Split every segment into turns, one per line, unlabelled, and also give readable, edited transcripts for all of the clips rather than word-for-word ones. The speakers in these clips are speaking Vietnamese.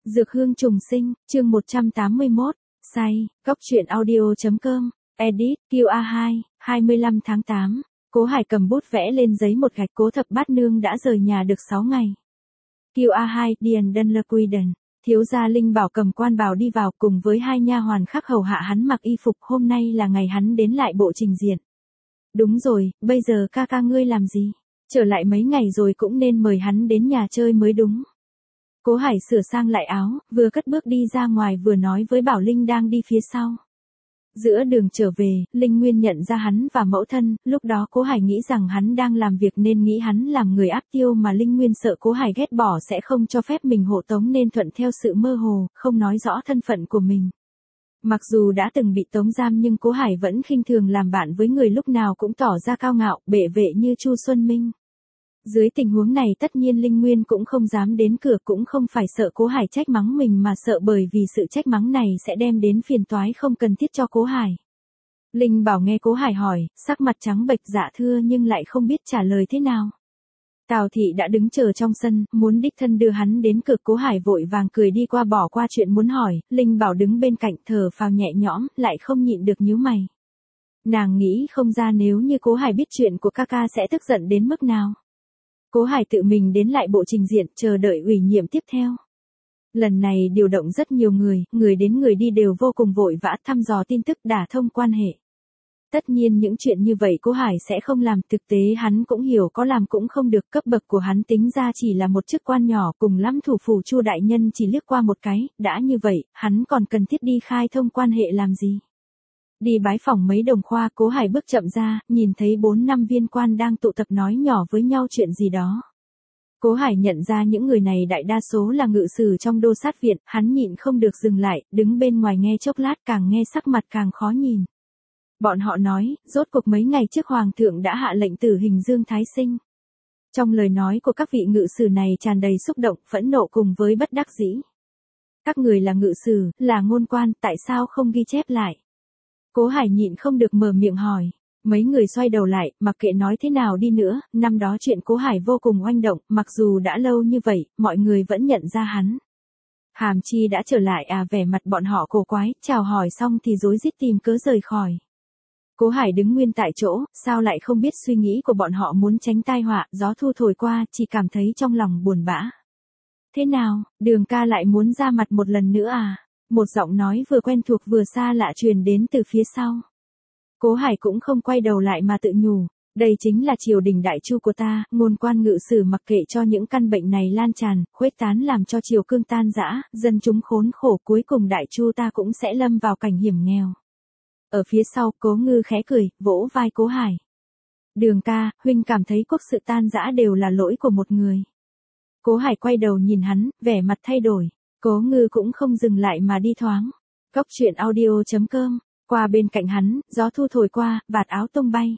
Dược hương trùng sinh, chương 181, say, góc truyện audio.com, edit, QA2, 25 tháng 8. Cố Hải cầm bút vẽ lên giấy một gạch. Cố Thập Bát Nương đã rời nhà được 6 ngày. QA2, Điền Dunlequiden, thiếu gia Linh Bảo cầm quan bào đi vào cùng với hai nha hoàn khác hầu hạ hắn mặc y phục. Hôm nay là ngày hắn đến lại bộ trình diện. Đúng rồi, bây giờ ca ca ngươi làm gì? Trở lại mấy ngày rồi cũng nên mời hắn đến nhà chơi mới đúng. Cố Hải sửa sang lại áo, vừa cất bước đi ra ngoài vừa nói với Bảo Linh đang đi phía sau. Giữa đường trở về, Linh Nguyên nhận ra hắn và mẫu thân, lúc đó Cố Hải nghĩ rằng hắn đang làm việc nên nghĩ hắn làm người áp tiêu mà Linh Nguyên sợ Cố Hải ghét bỏ sẽ không cho phép mình hộ tống nên thuận theo sự mơ hồ, không nói rõ thân phận của mình. Mặc dù đã từng bị tống giam nhưng Cố Hải vẫn khinh thường làm bạn với người lúc nào cũng tỏ ra cao ngạo, bệ vệ như Chu Xuân Minh. Dưới tình huống này tất nhiên Linh Nguyên cũng không dám đến cửa, cũng không phải sợ Cố Hải trách mắng mình mà sợ bởi vì sự trách mắng này sẽ đem đến phiền toái không cần thiết cho Cố Hải. Linh Bảo nghe Cố Hải hỏi, sắc mặt trắng bệch dạ thưa nhưng lại không biết trả lời thế nào. Tào Thị đã đứng chờ trong sân, muốn đích thân đưa hắn đến cửa. Cố Hải vội vàng cười đi qua bỏ qua chuyện muốn hỏi. Linh Bảo đứng bên cạnh thở phào nhẹ nhõm, lại không nhịn được nhíu mày. Nàng nghĩ không ra nếu như Cố Hải biết chuyện của ca ca sẽ tức giận đến mức nào. Cố Hải tự mình đến lại bộ trình diện, chờ đợi ủy nhiệm tiếp theo. Lần này điều động rất nhiều người, người đến người đi đều vô cùng vội vã thăm dò tin tức, đả thông quan hệ. Tất nhiên những chuyện như vậy Cố Hải sẽ không làm, thực tế hắn cũng hiểu có làm cũng không được, cấp bậc của hắn tính ra chỉ là một chức quan nhỏ, cùng lắm thủ phủ Chu đại nhân chỉ liếc qua một cái, đã như vậy, hắn còn cần thiết đi khai thông quan hệ làm gì? Đi bái phỏng mấy đồng khoa. Cố Hải bước chậm ra, nhìn thấy 4-5 viên quan đang tụ tập nói nhỏ với nhau chuyện gì đó. Cố Hải nhận ra những người này đại đa số là ngự sử trong đô sát viện, hắn nhịn không được dừng lại, đứng bên ngoài nghe chốc lát, càng nghe sắc mặt càng khó nhìn. Bọn họ nói, rốt cuộc mấy ngày trước Hoàng thượng đã hạ lệnh tử hình Dương Thái Sinh. Trong lời nói của các vị ngự sử này tràn đầy xúc động, phẫn nộ cùng với bất đắc dĩ. Các người là ngự sử, là ngôn quan, tại sao không ghi chép lại? Cố Hải nhịn không được mở miệng hỏi. Mấy người xoay đầu lại, mặc kệ nói thế nào đi nữa, năm đó chuyện Cố Hải vô cùng oanh động, mặc dù đã lâu như vậy, mọi người vẫn nhận ra hắn. Hàm Chi đã trở lại à? Vẻ mặt bọn họ cổ quái, chào hỏi xong thì rối rít tìm cớ rời khỏi. Cố Hải đứng nguyên tại chỗ, sao lại không biết suy nghĩ của bọn họ, muốn tránh tai họa, gió thu thổi qua, chỉ cảm thấy trong lòng buồn bã. Thế nào, Đường ca lại muốn ra mặt một lần nữa à? Một giọng nói vừa quen thuộc vừa xa lạ truyền đến từ phía sau. Cố Hải cũng không quay đầu lại mà tự nhủ, đây chính là triều đình đại chu của ta, ngôn quan ngự sử mặc kệ cho những căn bệnh này lan tràn, khuếch tán làm cho triều cương tan rã, dân chúng khốn khổ, cuối cùng đại chu ta cũng sẽ lâm vào cảnh hiểm nghèo. Ở phía sau, Cố Ngư khẽ cười, vỗ vai Cố Hải. Đường ca, huynh cảm thấy quốc sự tan rã đều là lỗi của một người. Cố Hải quay đầu nhìn hắn, vẻ mặt thay đổi. Cố Ngư cũng không dừng lại mà đi thoáng. Góc truyện audio.com, qua bên cạnh hắn, gió thu thổi qua, vạt áo tung bay.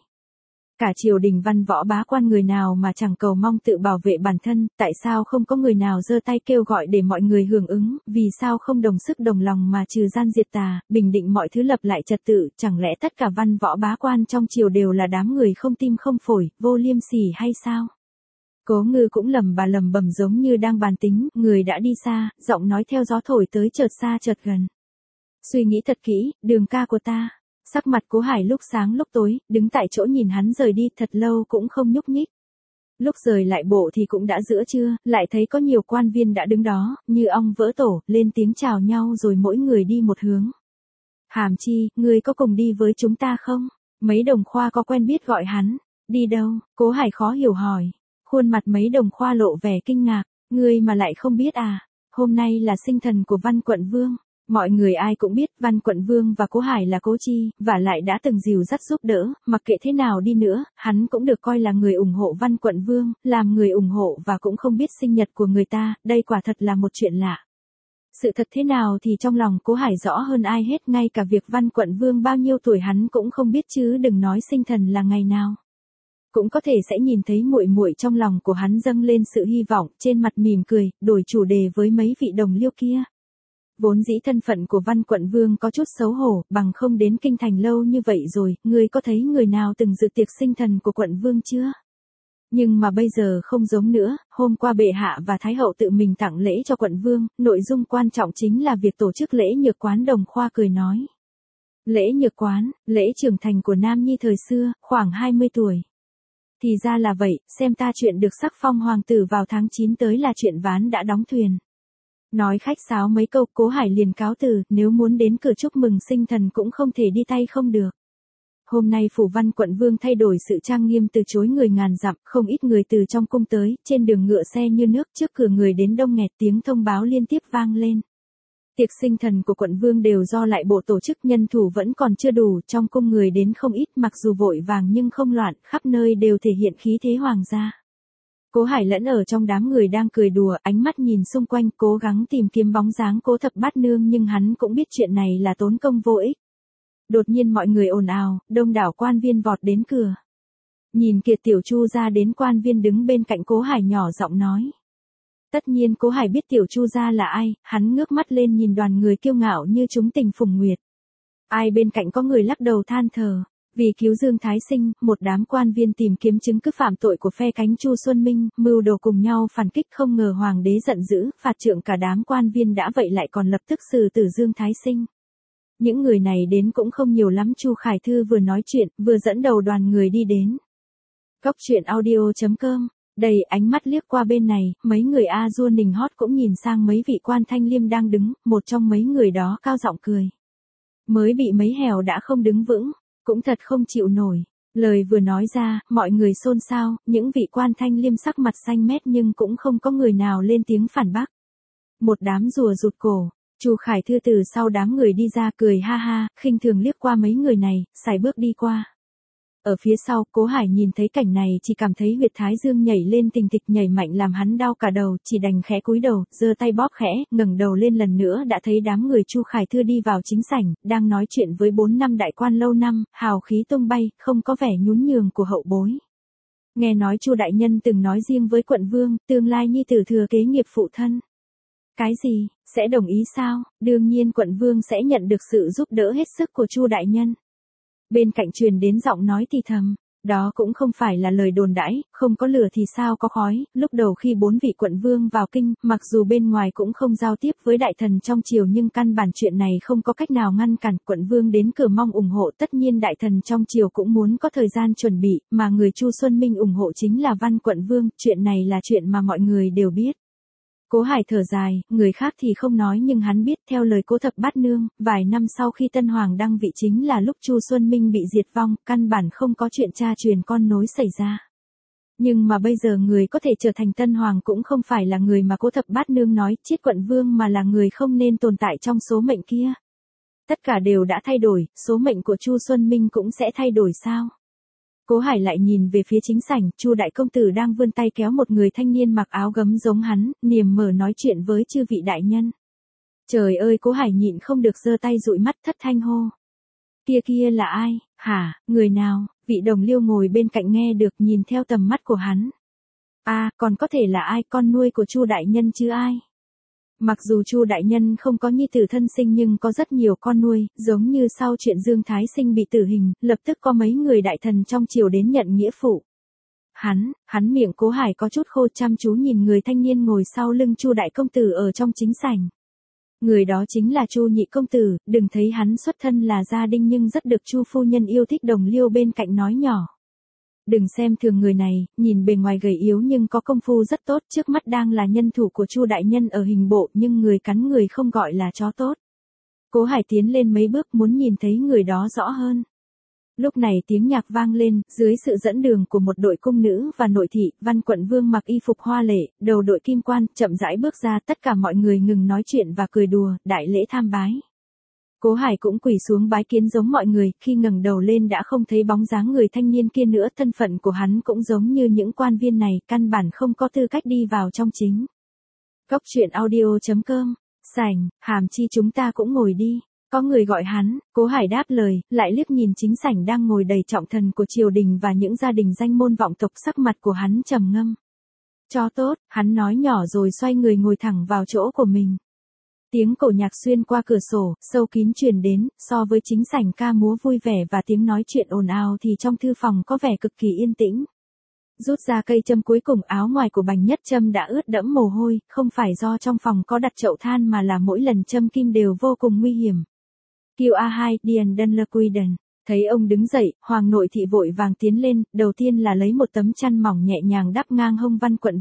Cả triều đình văn võ bá quan người nào mà chẳng cầu mong tự bảo vệ bản thân, tại sao không có người nào giơ tay kêu gọi để mọi người hưởng ứng, vì sao không đồng sức đồng lòng mà trừ gian diệt tà, bình định mọi thứ, lập lại trật tự, chẳng lẽ tất cả văn võ bá quan trong triều đều là đám người không tim không phổi, vô liêm sỉ hay sao? Cố Ngư cũng lẩm bẩm giống như đang bàn tính, người đã đi xa, giọng nói theo gió thổi tới chợt xa chợt gần. Suy nghĩ thật kỹ, Đường ca của ta. Sắc mặt Cố Hải lúc sáng lúc tối, đứng tại chỗ nhìn hắn rời đi thật lâu cũng không nhúc nhích. Lúc rời lại bộ thì cũng đã giữa trưa, lại thấy có nhiều quan viên đã đứng đó, như ong vỡ tổ, lên tiếng chào nhau rồi mỗi người đi một hướng. Hàm Chi, ngươi có cùng đi với chúng ta không? Mấy đồng khoa có quen biết gọi hắn. Đi đâu? Cố Hải khó hiểu hỏi. Khuôn mặt mấy đồng khoa lộ vẻ kinh ngạc, ngươi mà lại không biết à? Hôm nay là sinh thần của Văn Quận Vương. Mọi người ai cũng biết Văn Quận Vương và Cố Hải là Cố Chi, và lại đã từng dìu dắt giúp đỡ, mặc kệ thế nào đi nữa, hắn cũng được coi là người ủng hộ Văn Quận Vương, làm người ủng hộ và cũng không biết sinh nhật của người ta, đây quả thật là một chuyện lạ. Sự thật thế nào thì trong lòng Cố Hải rõ hơn ai hết, ngay cả việc Văn Quận Vương bao nhiêu tuổi hắn cũng không biết chứ đừng nói sinh thần là ngày nào. Cũng có thể sẽ nhìn thấy muội muội trong lòng của hắn dâng lên sự hy vọng, trên mặt mỉm cười, đổi chủ đề với mấy vị đồng liêu kia. Vốn dĩ thân phận của Văn Quận Vương có chút xấu hổ, bằng không đến kinh thành lâu như vậy rồi, ngươi có thấy người nào từng dự tiệc sinh thần của quận Vương chưa? Nhưng mà bây giờ không giống nữa, hôm qua bệ hạ và thái hậu tự mình tặng lễ cho quận vương, nội dung quan trọng chính là việc tổ chức lễ nhược quán. Đồng Khoa cười nói. Lễ nhược quán, lễ trưởng thành của Nam Nhi thời xưa, khoảng 20 tuổi. Thì ra là vậy, xem ta chuyện được sắc phong hoàng tử vào tháng 9 tới là chuyện ván đã đóng thuyền. Nói khách sáo mấy câu, Cố Hải liền cáo từ, nếu muốn đến cửa chúc mừng sinh thần cũng không thể đi tay không được. Hôm nay phủ văn quận vương thay đổi sự trang nghiêm, từ chối người ngàn dặm, không ít người từ trong cung tới, trên đường ngựa xe như nước, trước cửa người đến đông nghẹt, tiếng thông báo liên tiếp vang lên. Tiệc sinh thần của quận vương đều do lại bộ tổ chức, nhân thủ vẫn còn chưa đủ, trong cung người đến không ít, mặc dù vội vàng nhưng không loạn, khắp nơi đều thể hiện khí thế hoàng gia. Cố Hải lẫn ở trong đám người đang cười đùa, ánh mắt nhìn xung quanh, cố gắng tìm kiếm bóng dáng Cố Thập Bát Nương, nhưng hắn cũng biết chuyện này là tốn công vô ích. Đột nhiên mọi người ồn ào, đông đảo quan viên vọt đến cửa. Nhìn Kiệt Tiểu Chu gia đến, quan viên đứng bên cạnh Cố Hải nhỏ giọng nói. Tất nhiên Cố Hải biết Tiểu Chu gia là ai, hắn ngước mắt lên nhìn đoàn người kiêu ngạo như chúng tình phùng nguyệt. Ai bên cạnh có người lắc đầu than thở. Vì cứu Dương Thái Sinh, một đám quan viên tìm kiếm chứng cứ phạm tội của phe cánh Chu Xuân Minh, mưu đồ cùng nhau phản kích, không ngờ hoàng đế giận dữ, phạt trượng cả đám quan viên đã vậy lại còn lập tức xử tử Dương Thái Sinh. Những người này đến cũng không nhiều lắm, Chu Khải Thư vừa nói chuyện, vừa dẫn đầu đoàn người đi đến. Cóc truyện audio.com. Đầy ánh mắt liếc qua bên này, mấy người A Dua nình hót cũng nhìn sang mấy vị quan thanh liêm đang đứng, một trong mấy người đó cao giọng cười. Mới bị mấy hèo đã không đứng vững, cũng thật không chịu nổi. Lời vừa nói ra, mọi người xôn xao, những vị quan thanh liêm sắc mặt xanh mét nhưng cũng không có người nào lên tiếng phản bác. Một đám rùa rụt cổ. Chu Khải Thư từ sau đám người đi ra, cười ha ha, khinh thường liếc qua mấy người này, sải bước đi qua. Ở phía sau, Cố Hải nhìn thấy cảnh này chỉ cảm thấy huyệt thái dương nhảy lên tình thịch, nhảy mạnh làm hắn đau cả đầu, chỉ đành khẽ cúi đầu, giơ tay bóp khẽ, ngẩng đầu lên lần nữa đã thấy đám người Chu Khải Thư đi vào chính sảnh, đang nói chuyện với 4-5 đại quan lâu năm, hào khí tung bay, không có vẻ nhún nhường của hậu bối. Nghe nói Chu đại nhân từng nói riêng với quận vương, tương lai nhi tử thừa kế nghiệp phụ thân. Cái gì, sẽ đồng ý sao? Đương nhiên quận vương sẽ nhận được sự giúp đỡ hết sức của Chu đại nhân. Bên cạnh truyền đến giọng nói thì thầm, đó cũng không phải là lời đồn đãi, không có lửa thì sao có khói. Lúc đầu khi 4 vị quận vương vào kinh, mặc dù bên ngoài cũng không giao tiếp với đại thần trong triều nhưng căn bản chuyện này không có cách nào ngăn cản. Quận vương đến cửa mong ủng hộ, tất nhiên đại thần trong triều cũng muốn có thời gian chuẩn bị, mà người Chu Xuân Minh ủng hộ chính là Văn quận vương, chuyện này là chuyện mà mọi người đều biết. Cố Hải thở dài, người khác thì không nói nhưng hắn biết, theo lời Cố Thập Bát Nương, vài năm sau khi Tân Hoàng đăng vị chính là lúc Chu Xuân Minh bị diệt vong, căn bản không có chuyện cha truyền con nối xảy ra. Nhưng mà bây giờ người có thể trở thành Tân Hoàng cũng không phải là người mà Cố Thập Bát Nương nói, Chiết quận vương, mà là người không nên tồn tại trong số mệnh kia. Tất cả đều đã thay đổi, số mệnh của Chu Xuân Minh cũng sẽ thay đổi sao? Cố Hải lại nhìn về phía chính sảnh, Chu đại công tử đang vươn tay kéo một người thanh niên mặc áo gấm giống hắn, niềm mở nói chuyện với chư vị đại nhân. Trời ơi, Cố Hải nhịn không được giơ tay dụi mắt thất thanh hô. Kia là ai, hả, người nào? Vị đồng liêu ngồi bên cạnh nghe được, nhìn theo tầm mắt của hắn. Còn có thể là ai, con nuôi của Chu đại nhân chứ ai? Mặc dù Chu đại nhân không có nhi tử thân sinh nhưng có rất nhiều con nuôi, giống như sau chuyện Dương Thái Sinh bị tử hình, lập tức có mấy người đại thần trong triều đến nhận nghĩa phụ. Hắn miệng Cố Hải có chút khô, chăm chú nhìn người thanh niên ngồi sau lưng Chu đại công tử ở trong chính sảnh. Người đó chính là Chu nhị công tử, đừng thấy hắn xuất thân là gia đình nhưng rất được Chu phu nhân yêu thích. Đồng liêu bên cạnh nói nhỏ. Đừng xem thường người này, nhìn bề ngoài gầy yếu nhưng có công phu rất tốt, trước mắt đang là nhân thủ của Chu đại nhân ở hình bộ, nhưng người cắn người không gọi là chó tốt. Cố Hải tiến lên mấy bước muốn nhìn thấy người đó rõ hơn. Lúc này tiếng nhạc vang lên, dưới sự dẫn đường của một đội cung nữ và nội thị, Văn quận vương mặc y phục hoa lệ, đầu đội kim quan, chậm rãi bước ra, tất cả mọi người ngừng nói chuyện và cười đùa, đại lễ tham bái. Cố Hải cũng quỳ xuống bái kiến giống mọi người, khi ngẩng đầu lên đã không thấy bóng dáng người thanh niên kia nữa, thân phận của hắn cũng giống như những quan viên này, căn bản không có tư cách đi vào trong chính. Cóc truyện audio.com, sảnh, Hàm Chi chúng ta cũng ngồi đi. Có người gọi hắn, Cố Hải đáp lời, lại liếc nhìn chính sảnh đang ngồi đầy trọng thần của triều đình và những gia đình danh môn vọng tộc, sắc mặt của hắn trầm ngâm. Cho tốt, hắn nói nhỏ rồi xoay người ngồi thẳng vào chỗ của mình. Tiếng cổ nhạc xuyên qua cửa sổ, sâu kín truyền đến, so với chính sảnh ca múa vui vẻ và tiếng nói chuyện ồn ào thì trong thư phòng có vẻ cực kỳ yên tĩnh. Rút ra cây châm cuối cùng, áo ngoài của Bành Nhất Trâm đã ướt đẫm mồ hôi, không phải do trong phòng có đặt chậu than mà là mỗi lần châm kim đều vô cùng nguy hiểm. QA2, Điền Đân Lơ Quy Đần. Thấy ông đứng dậy, Hoàng nội thị vội vàng tiến lên, đầu tiên là lấy một tấm chăn mỏng nhẹ nhàng đắp ngang hông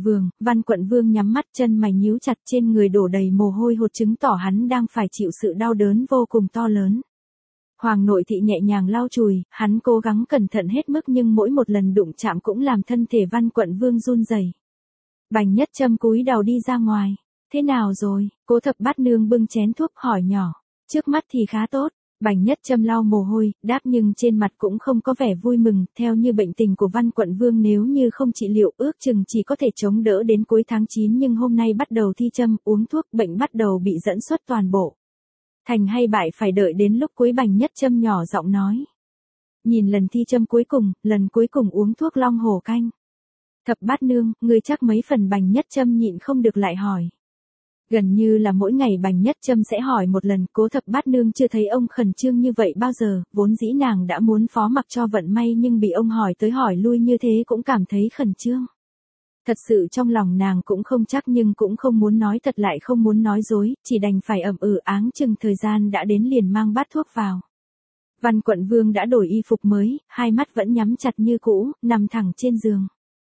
Văn Quận Vương nhắm mắt, chân mày nhíu chặt, trên người đổ đầy mồ hôi hột, chứng tỏ hắn đang phải chịu sự đau đớn vô cùng to lớn. Hoàng nội thị nhẹ nhàng lau chùi, hắn cố gắng cẩn thận hết mức nhưng mỗi một lần đụng chạm cũng làm thân thể Văn Quận Vương run rẩy. Bành Nhất Trâm cúi đầu đi ra ngoài. Thế nào rồi? Cố Thập Bát Nương bưng chén thuốc hỏi nhỏ. Trước mắt thì khá tốt. Bành Nhất Trâm lau mồ hôi, đáp nhưng trên mặt cũng không có vẻ vui mừng, theo như bệnh tình của Văn Quận Vương nếu như không trị liệu ước chừng chỉ có thể chống đỡ đến cuối tháng 9 nhưng hôm nay bắt đầu thi châm, uống thuốc, bệnh bắt đầu bị dẫn xuất toàn bộ. Thành hay bại phải đợi đến lúc cuối, Bành Nhất Trâm nhỏ giọng nói. Nhìn lần thi châm cuối cùng, lần cuối cùng uống thuốc Long Hổ canh. Thập Bát Nương, ngươi chắc mấy phần, Bành Nhất Trâm nhịn không được lại hỏi. Gần như là mỗi ngày Bành Nhất Trâm sẽ hỏi một lần, Cố Thập Bát Nương chưa thấy ông khẩn trương như vậy bao giờ, vốn dĩ nàng đã muốn phó mặc cho vận may nhưng bị ông hỏi tới hỏi lui như thế cũng cảm thấy khẩn trương. Thật sự trong lòng nàng cũng không chắc nhưng cũng không muốn nói thật lại không muốn nói dối, chỉ đành phải ậm áng chừng thời gian đã đến liền mang bát thuốc vào. Văn Quận Vương đã đổi y phục mới, hai mắt vẫn nhắm chặt như cũ, nằm thẳng trên giường.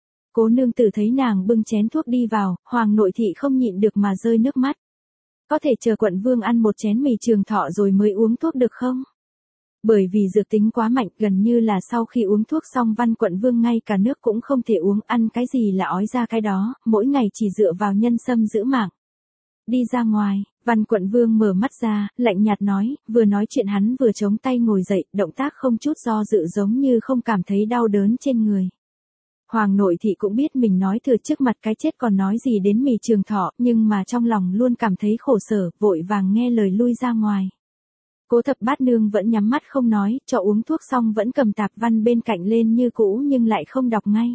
Cố nương tử thấy nàng bưng chén thuốc đi vào, Hoàng nội thị không nhịn được mà rơi nước mắt. Có thể chờ Quận Vương ăn một chén mì trường thọ rồi mới uống thuốc được không? Bởi vì dược tính quá mạnh, gần như là sau khi uống thuốc xong Văn Quận Vương ngay cả nước cũng không thể uống, ăn cái gì là ói ra cái đó, mỗi ngày chỉ dựa vào nhân sâm giữ mạng. Đi ra ngoài, Văn Quận Vương mở mắt ra, lạnh nhạt nói, vừa nói chuyện hắn vừa chống tay ngồi dậy, động tác không chút do dự giống như không cảm thấy đau đớn trên người. Hoàng nội thị cũng biết mình nói thừa trước mặt cái chết còn nói gì đến mì trường thọ, nhưng mà trong lòng luôn cảm thấy khổ sở, vội vàng nghe lời lui ra ngoài. Cố Thập Bát Nương vẫn nhắm mắt không nói, cho uống thuốc xong vẫn cầm tạp văn bên cạnh lên như cũ nhưng lại không đọc ngay.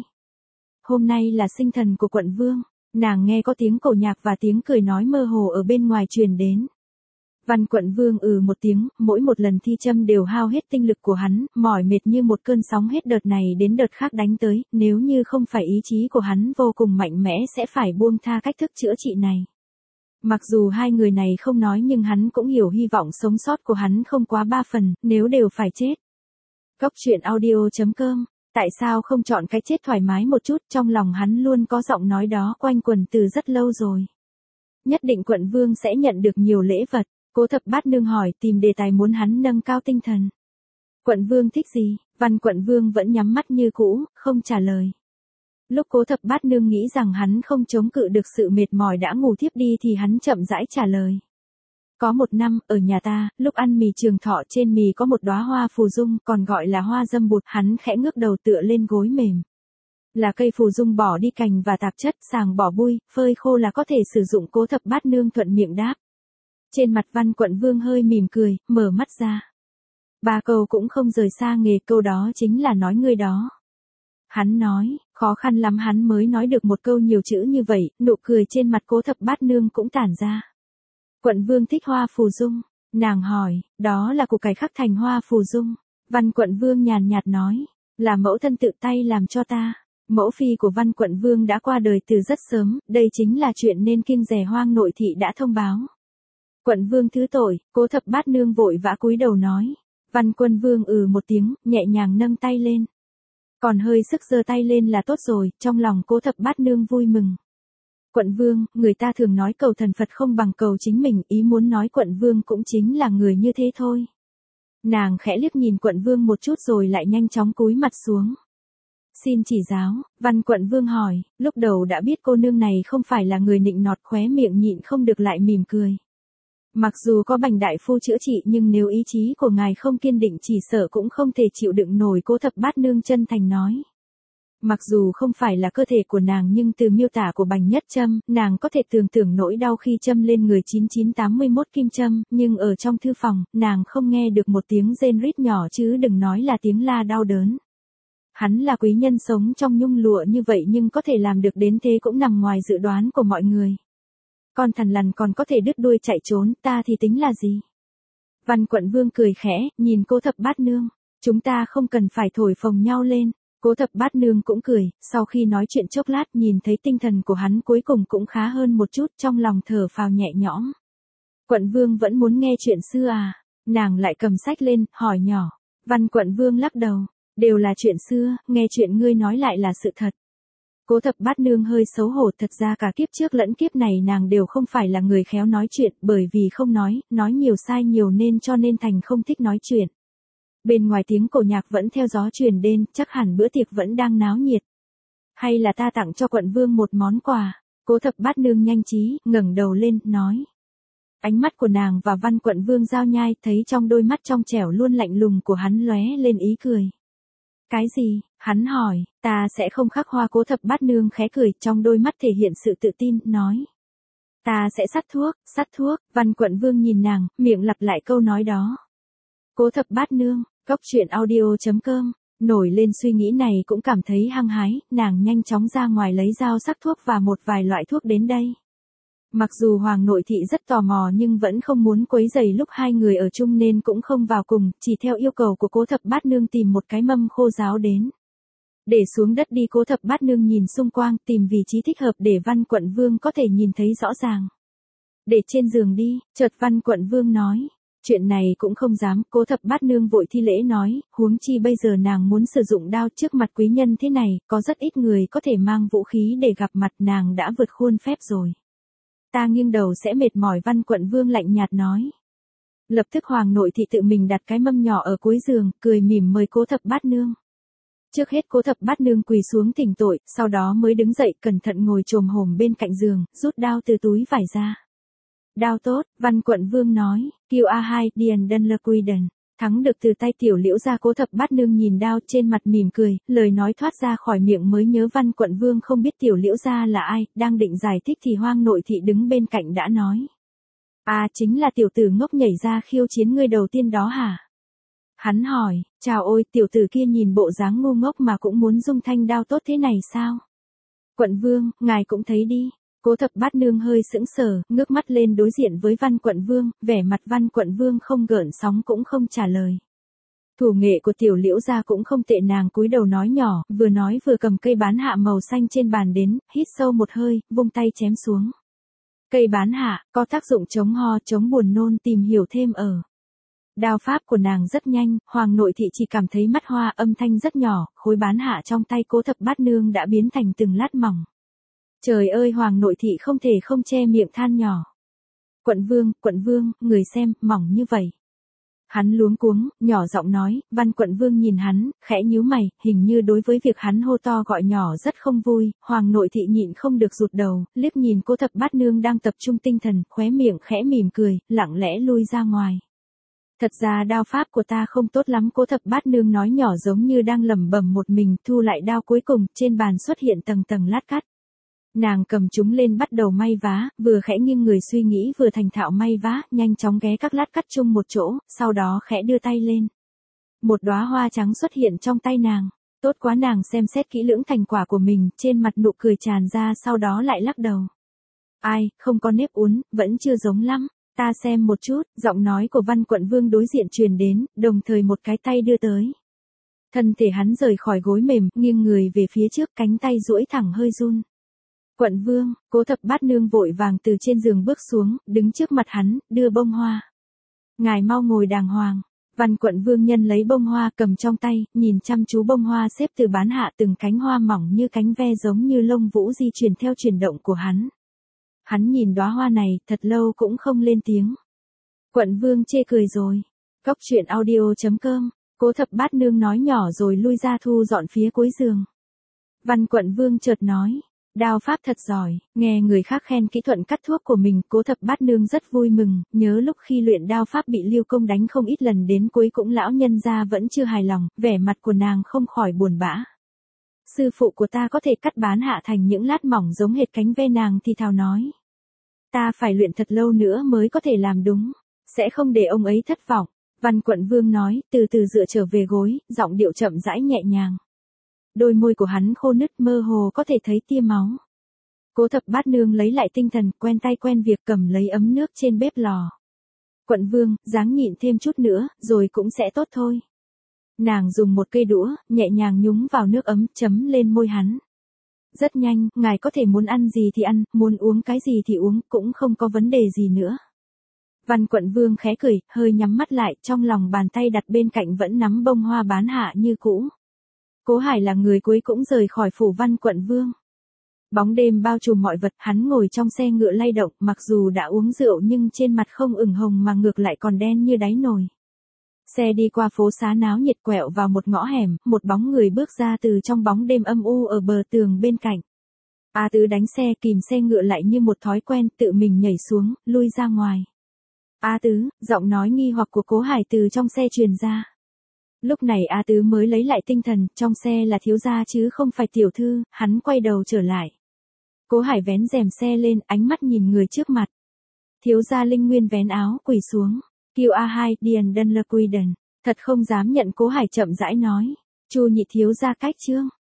Hôm nay là sinh thần của Quận Vương, nàng nghe có tiếng cổ nhạc và tiếng cười nói mơ hồ ở bên ngoài truyền đến. Văn Quận Vương một tiếng, mỗi một lần thi châm đều hao hết tinh lực của hắn, mỏi mệt như một cơn sóng hết đợt này đến đợt khác đánh tới, nếu như không phải ý chí của hắn vô cùng mạnh mẽ sẽ phải buông tha cách thức chữa trị này. Mặc dù hai người này không nói nhưng hắn cũng hiểu hy vọng sống sót của hắn không quá 3 phần, nếu đều phải chết. Góc truyện audio.com, tại sao không chọn cái chết thoải mái một chút, trong lòng hắn luôn có giọng nói đó quanh quẩn từ rất lâu rồi. Nhất định Quận Vương sẽ nhận được nhiều lễ vật. Cố Thập Bát Nương hỏi, tìm đề tài muốn hắn nâng cao tinh thần. Quận Vương thích gì? Văn Quận Vương vẫn nhắm mắt như cũ, không trả lời. Lúc Cố Thập Bát Nương nghĩ rằng hắn không chống cự được sự mệt mỏi đã ngủ thiếp đi thì hắn chậm rãi trả lời. Có một năm, ở nhà ta, lúc ăn mì trường thọ trên mì có một đóa hoa phù dung, còn gọi là hoa dâm bụt, hắn khẽ ngước đầu tựa lên gối mềm. Là cây phù dung bỏ đi cành và tạp chất, sàng bỏ bụi, phơi khô là có thể sử dụng. Cố Thập Bát Nương thuận miệng đáp. Trên mặt Văn Quận Vương hơi mỉm cười, mở mắt ra. 3 câu cũng không rời xa nghề, câu đó chính là nói ngươi đó. Hắn nói, khó khăn lắm hắn mới nói được một câu nhiều chữ như vậy, nụ cười trên mặt Cố Thập Bát Nương cũng tản ra. Quận Vương thích hoa phù dung, nàng hỏi, đó là của cải khắc thành hoa phù dung. Văn Quận Vương nhàn nhạt nói, là mẫu thân tự tay làm cho ta. Mẫu phi của Văn Quận Vương đã qua đời từ rất sớm, đây chính là chuyện nên kinh rẻ Hoang nội thị đã thông báo. Quận Vương thứ tội, Cố Thập Bát Nương vội vã cúi đầu nói. Văn Quận Vương một tiếng, nhẹ nhàng nâng tay lên. Còn hơi sức giơ tay lên là tốt rồi, trong lòng Cố Thập Bát Nương vui mừng. Quận Vương, người ta thường nói cầu thần Phật không bằng cầu chính mình, ý muốn nói Quận Vương cũng chính là người như thế thôi. Nàng khẽ liếc nhìn Quận Vương một chút rồi lại nhanh chóng cúi mặt xuống. Xin chỉ giáo, Văn Quận Vương hỏi, lúc đầu đã biết cô nương này không phải là người nịnh nọt, khóe miệng nhịn không được lại mỉm cười. Mặc dù có Bành đại phu chữa trị nhưng nếu ý chí của ngài không kiên định chỉ sợ cũng không thể chịu đựng nổi. Cố Thập Bát Nương chân thành nói. Mặc dù không phải là cơ thể của nàng nhưng từ miêu tả của Bành Nhất Trâm, nàng có thể tưởng tượng nỗi đau khi châm lên người 9981 kim châm, nhưng ở trong thư phòng, nàng không nghe được một tiếng rên rít nhỏ chứ đừng nói là tiếng la đau đớn. Hắn là quý nhân sống trong nhung lụa như vậy nhưng có thể làm được đến thế cũng nằm ngoài dự đoán của mọi người. Con thằn lằn còn có thể đứt đuôi chạy trốn, ta thì tính là gì? Văn Quận Vương cười khẽ, nhìn Cố Thập Bát Nương. Chúng ta không cần phải thổi phồng nhau lên. Cố Thập Bát Nương cũng cười, sau khi nói chuyện chốc lát nhìn thấy tinh thần của hắn cuối cùng cũng khá hơn một chút, trong lòng thở phào nhẹ nhõm. Quận Vương vẫn muốn nghe chuyện xưa à? Nàng lại cầm sách lên, hỏi nhỏ. Văn Quận Vương lắc đầu, đều là chuyện xưa, nghe chuyện ngươi nói lại là sự thật. Cố Thập Bát Nương hơi xấu hổ, thật ra cả kiếp trước lẫn kiếp này nàng đều không phải là người khéo nói chuyện, bởi vì không nói nhiều sai nhiều nên cho nên thành không thích nói chuyện. Bên ngoài tiếng cổ nhạc vẫn theo gió truyền đến, chắc hẳn bữa tiệc vẫn đang náo nhiệt. Hay là ta tặng cho Quận Vương một món quà? Cố Thập Bát Nương nhanh trí, ngẩng đầu lên, nói. Ánh mắt của nàng và Văn Quận Vương giao nhai, thấy trong đôi mắt trong trẻo luôn lạnh lùng của hắn lóe lên ý cười. Cái gì? Hắn hỏi, ta sẽ không khắc hoa. Cố Thập Bát Nương khẽ cười, trong đôi mắt thể hiện sự tự tin, nói. Ta sẽ sát thuốc. Văn Quận Vương nhìn nàng, miệng lặp lại câu nói đó. Cố Thập Bát Nương, Cốc Truyện Audio.com, nổi lên suy nghĩ này cũng cảm thấy hăng hái, nàng nhanh chóng ra ngoài lấy dao sắc thuốc và một vài loại thuốc đến đây. Mặc dù Hoàng nội thị rất tò mò nhưng vẫn không muốn quấy rầy lúc hai người ở chung nên cũng không vào cùng, chỉ theo yêu cầu của Cố Thập Bát Nương tìm một cái mâm khô ráo đến. Để xuống đất đi. Cố Thập Bát Nương nhìn xung quanh, tìm vị trí thích hợp để Văn Quận Vương có thể nhìn thấy rõ ràng. Để trên giường đi, chợt Văn Quận Vương nói. Chuyện này cũng không dám. Cố Thập Bát Nương vội thi lễ nói, huống chi bây giờ nàng muốn sử dụng đao trước mặt quý nhân thế này, có rất ít người có thể mang vũ khí để gặp mặt, nàng đã vượt khuôn phép rồi. Ta nghiêng đầu sẽ mệt mỏi. Văn Quận Vương lạnh nhạt nói. Lập tức Hoàng nội thị tự mình đặt cái mâm nhỏ ở cuối giường, cười mỉm mời Cố Thập Bát Nương. Trước hết Cố Thập Bát Nương quỳ xuống thỉnh tội, sau đó mới đứng dậy cẩn thận ngồi chồm hổm bên cạnh giường, rút đao từ túi vải ra. Đao tốt, Văn Quận Vương nói, QA2 Điền Đân Lơ Quy Đần, thắng được từ tay Tiểu Liễu gia. Cố Thập Bát Nương nhìn đao trên mặt mỉm cười, lời nói thoát ra khỏi miệng mới nhớ Văn Quận Vương không biết Tiểu Liễu gia là ai, đang định giải thích thì Hoàng nội thị đứng bên cạnh đã nói. À, chính là tiểu tử ngốc nhảy ra khiêu chiến ngươi đầu tiên đó hả? Hắn hỏi, chào ôi, tiểu tử kia nhìn bộ dáng ngu ngốc mà cũng muốn dung thanh đao tốt thế này sao? Quận Vương, ngài cũng thấy đi. Cố Thập Bát Nương hơi sững sờ, ngước mắt lên đối diện với Văn Quận Vương, vẻ mặt Văn Quận Vương không gợn sóng cũng không trả lời. Thủ nghệ của Tiểu Liễu gia cũng không tệ. Nàng cúi đầu nói nhỏ, vừa nói vừa cầm cây bán hạ màu xanh trên bàn đến, hít sâu một hơi, vung tay chém xuống. Cây bán hạ, có tác dụng chống ho, chống buồn nôn, tìm hiểu thêm ở. Đao pháp của nàng rất nhanh, Hoàng nội thị chỉ cảm thấy mắt hoa, âm thanh rất nhỏ, khối bán hạ trong tay Cố Thập Bát Nương đã biến thành từng lát mỏng. Trời ơi, Hoàng nội thị không thể không che miệng than nhỏ. Quận Vương, người xem, mỏng như vậy. Hắn luống cuống, nhỏ giọng nói. Văn Quận Vương nhìn hắn, khẽ nhíu mày, hình như đối với việc hắn hô to gọi nhỏ rất không vui. Hoàng nội thị nhịn không được rụt đầu, liếc nhìn Cố Thập Bát Nương đang tập trung tinh thần, khóe miệng khẽ mỉm cười, lặng lẽ lui ra ngoài. Thật ra đao pháp của ta không tốt lắm. Cố Thập Bát Nương nói nhỏ giống như đang lẩm bẩm một mình, thu lại đao. Cuối cùng, trên bàn xuất hiện tầng tầng lát cắt. Nàng cầm chúng lên bắt đầu may vá, vừa khẽ nghiêng người suy nghĩ vừa thành thạo may vá, nhanh chóng ghé các lát cắt chung một chỗ, sau đó khẽ đưa tay lên. Một đóa hoa trắng xuất hiện trong tay nàng. Tốt quá. Nàng xem xét kỹ lưỡng thành quả của mình, trên mặt nụ cười tràn ra, sau đó lại lắc đầu. Ai, không có nếp uốn, vẫn chưa giống lắm. Ta xem một chút. Giọng nói của Văn Quận Vương đối diện truyền đến, đồng thời một cái tay đưa tới. Thân thể hắn rời khỏi gối mềm, nghiêng người về phía trước, cánh tay duỗi thẳng hơi run. Quận Vương, Cố Thập Bát Nương vội vàng từ trên giường bước xuống, đứng trước mặt hắn, đưa bông hoa. Ngài mau ngồi đàng hoàng. Văn Quận Vương nhân lấy bông hoa cầm trong tay, nhìn chăm chú bông hoa xếp từ bán hạ, từng cánh hoa mỏng như cánh ve giống như lông vũ di chuyển theo chuyển động của hắn. Hắn nhìn đóa hoa này, thật lâu cũng không lên tiếng. Quận Vương chê cười rồi. Cốc Truyện Audio.com, Cố Thập Bát Nương nói nhỏ rồi lui ra thu dọn phía cuối giường. Văn Quận Vương chợt nói. Đao pháp thật giỏi. Nghe người khác khen kỹ thuật cắt thuốc của mình, Cố Thập Bát Nương rất vui mừng, nhớ lúc khi luyện đao pháp bị Lưu Công đánh không ít lần, đến cuối cũng lão nhân gia vẫn chưa hài lòng, vẻ mặt của nàng không khỏi buồn bã. Sư phụ của ta có thể cắt bán hạ thành những lát mỏng giống hệt cánh ve. Nàng thì thào nói. Ta phải luyện thật lâu nữa mới có thể làm đúng, sẽ không để ông ấy thất vọng. Văn Quận Vương nói, từ từ dựa trở về gối, giọng điệu chậm rãi nhẹ nhàng. Đôi môi của hắn khô nứt, mơ hồ có thể thấy tia máu. Cố Thập Bát Nương lấy lại tinh thần, quen tay quen việc cầm lấy ấm nước trên bếp lò. Quận Vương, ráng nhịn thêm chút nữa, rồi cũng sẽ tốt thôi. Nàng dùng một cây đũa, nhẹ nhàng nhúng vào nước ấm, chấm lên môi hắn. Rất nhanh, ngài có thể muốn ăn gì thì ăn, muốn uống cái gì thì uống, cũng không có vấn đề gì nữa. Văn Quận Vương khẽ cười, hơi nhắm mắt lại, trong lòng bàn tay đặt bên cạnh vẫn nắm bông hoa bán hạ như cũ. Cố Hải là người cuối cũng rời khỏi phủ Văn Quận Vương. Bóng đêm bao trùm mọi vật, hắn ngồi trong xe ngựa lay động, mặc dù đã uống rượu nhưng trên mặt không ửng hồng mà ngược lại còn đen như đáy nồi. Xe đi qua phố xá náo nhiệt, quẹo vào một ngõ hẻm, một bóng người bước ra từ trong bóng đêm âm u ở bờ tường bên cạnh. A Tứ đánh xe, kìm xe ngựa lại như một thói quen, tự mình nhảy xuống, lui ra ngoài. A Tứ, giọng nói nghi hoặc của Cố Hải từ trong xe truyền ra. Lúc này A Tứ mới lấy lại tinh thần, trong xe là thiếu gia chứ không phải tiểu thư, hắn quay đầu trở lại. Cố Hải vén rèm xe lên, ánh mắt nhìn người trước mặt. Thiếu gia Linh Nguyên vén áo, quỳ xuống. QA2, Điền Đơn Lơ Quy Đần. Thật không dám nhận, Cố Hải chậm rãi nói. Chu nhị thiếu gia cách trương.